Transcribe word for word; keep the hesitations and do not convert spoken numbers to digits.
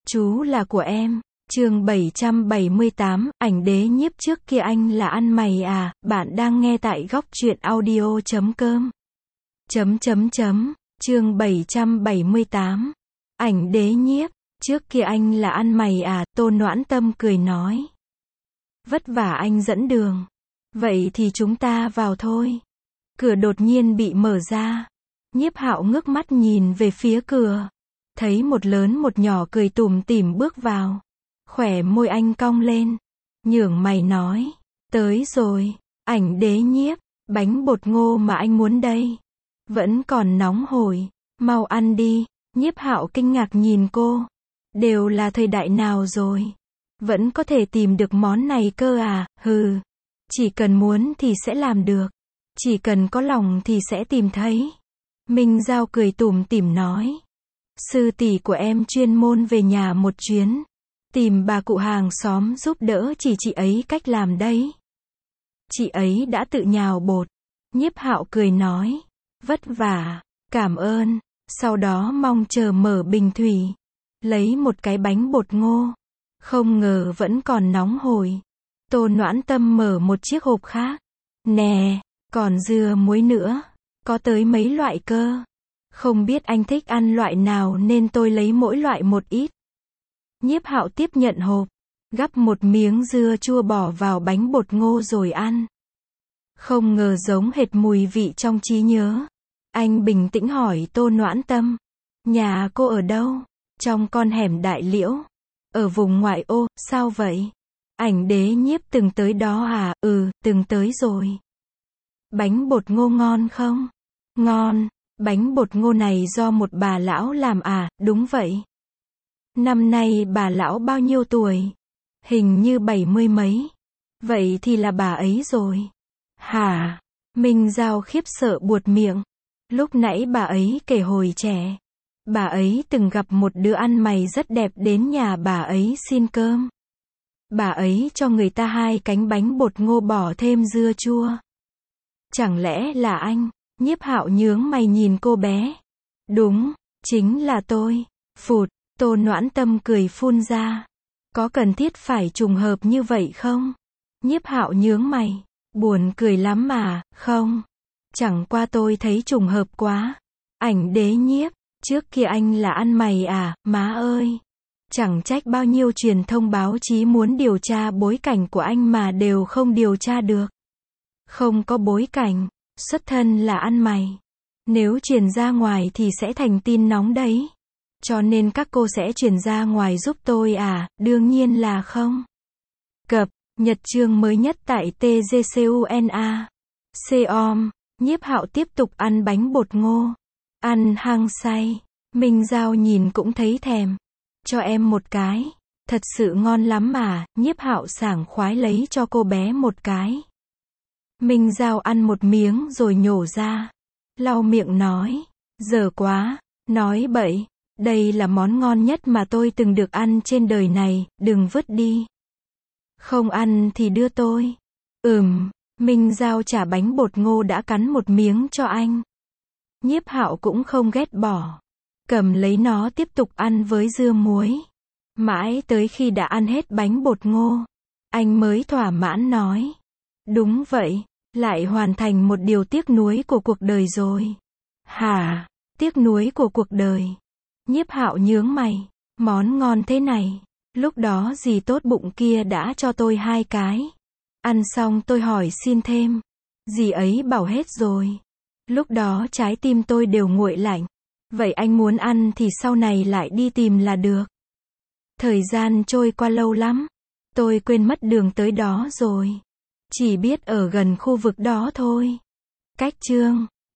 Chú là của em. Chương bảy trăm bảy mươi tám, ảnh đế nhiếp trước kia anh là ăn mày à, bạn đang nghe tại góc truyện audio chấm com. Chấm chấm chấm, chương bảy trăm bảy mươi tám. Ảnh đế nhiếp, trước kia anh là ăn mày à, Tô Noãn Tâm cười nói. Vất vả anh dẫn đường. Vậy thì chúng ta vào thôi. Cửa đột nhiên bị mở ra. Nhiếp Hạo ngước mắt nhìn về phía cửa. Thấy một lớn một nhỏ cười tủm tỉm bước vào. Khỏe môi anh cong lên. Nhướng mày nói. Tới rồi, ảnh đế nhiếp, bánh bột ngô mà anh muốn đây. Vẫn còn nóng hổi, mau ăn đi. Nhiếp Hạo kinh ngạc nhìn cô. Đều là thời đại nào rồi? Vẫn có thể tìm được món này cơ à, hừ. Chỉ cần muốn thì sẽ làm được. Chỉ cần có lòng thì sẽ tìm thấy. Minh Giao cười tủm tỉm nói. Sư tỷ của em chuyên môn về nhà một chuyến. Tìm bà cụ hàng xóm giúp đỡ chỉ chị ấy cách làm đấy. Chị ấy đã tự nhào bột. Nhiếp Hạo cười nói. Vất vả, cảm ơn. Sau đó mong chờ mở bình thủy. Lấy một cái bánh bột ngô. Không ngờ vẫn còn nóng hổi. Tô Noãn Tâm mở một chiếc hộp khác. Nè, còn dưa muối nữa. Có tới mấy loại cơ. Không biết anh thích ăn loại nào nên tôi lấy mỗi loại một ít. Nhiếp Hạo tiếp nhận hộp. Gắp một miếng dưa chua bỏ vào bánh bột ngô rồi ăn. Không ngờ giống hệt mùi vị trong trí nhớ. Anh bình tĩnh hỏi Tô Noãn Tâm. Nhà cô ở đâu? Trong con hẻm Đại Liễu. Ở vùng ngoại ô, sao vậy? Ảnh đế nhiếp từng tới đó à? Ừ, từng tới rồi. Bánh bột ngô ngon không? Ngon. Bánh bột ngô này do một bà lão làm à? Đúng vậy. Năm nay bà lão bao nhiêu tuổi? Hình như bảy mươi mấy. Vậy thì là bà ấy rồi. Hả? Minh Giao khiếp sợ buột miệng. Lúc nãy bà ấy kể hồi trẻ. Bà ấy từng gặp một đứa ăn mày rất đẹp đến nhà bà ấy xin cơm. Bà ấy cho người ta hai cánh bánh bột ngô bỏ thêm dưa chua. Chẳng lẽ là anh? Nhiếp Hạo nhướng mày nhìn cô bé. Đúng, chính là tôi. Phụt, Tô Noãn Tâm cười phun ra. Có cần thiết phải trùng hợp như vậy không? Nhiếp Hạo nhướng mày. Buồn cười lắm mà, không. Chẳng qua tôi thấy trùng hợp quá. Ảnh đế nhiếp, trước kia anh là ăn mày à, má ơi. Chẳng trách bao nhiêu truyền thông báo chí muốn điều tra bối cảnh của anh mà đều không điều tra được. Không có bối cảnh, xuất thân là ăn mày. Nếu truyền ra ngoài thì sẽ thành tin nóng đấy. Cho nên các cô sẽ truyền ra ngoài giúp tôi à, đương nhiên là không. Cập, nhật chương mới nhất tại tê giê xê u en a. Com, Nhiếp Hạo tiếp tục ăn bánh bột ngô. Ăn hăng say. Minh Giao nhìn cũng thấy thèm. Cho em một cái. Thật sự ngon lắm mà, Nhiếp Hạo sảng khoái lấy cho cô bé một cái. Minh Giao ăn một miếng rồi nhổ ra. Lau miệng nói. Dở quá. Nói bậy. Đây là món ngon nhất mà tôi từng được ăn trên đời này, đừng vứt đi. Không ăn thì đưa tôi. Ừm. Minh Giao trả bánh bột ngô đã cắn một miếng cho anh. Nhiếp Hạo cũng không ghét bỏ. Cầm lấy nó tiếp tục ăn với dưa muối. Mãi tới khi đã ăn hết bánh bột ngô. Anh mới thỏa mãn nói. Đúng vậy, lại hoàn thành một điều tiếc nuối của cuộc đời rồi. Hả? Tiếc nuối của cuộc đời. Nhiếp Hạo nhướng mày. Món ngon thế này. Lúc đó dì tốt bụng kia đã cho tôi hai cái. Ăn xong tôi hỏi xin thêm. Dì ấy bảo hết rồi. Lúc đó trái tim tôi đều nguội lạnh. Vậy anh muốn ăn thì sau này lại đi tìm là được. Thời gian trôi qua lâu lắm. Tôi quên mất đường tới đó rồi. Chỉ biết ở gần khu vực đó thôi. Cách chương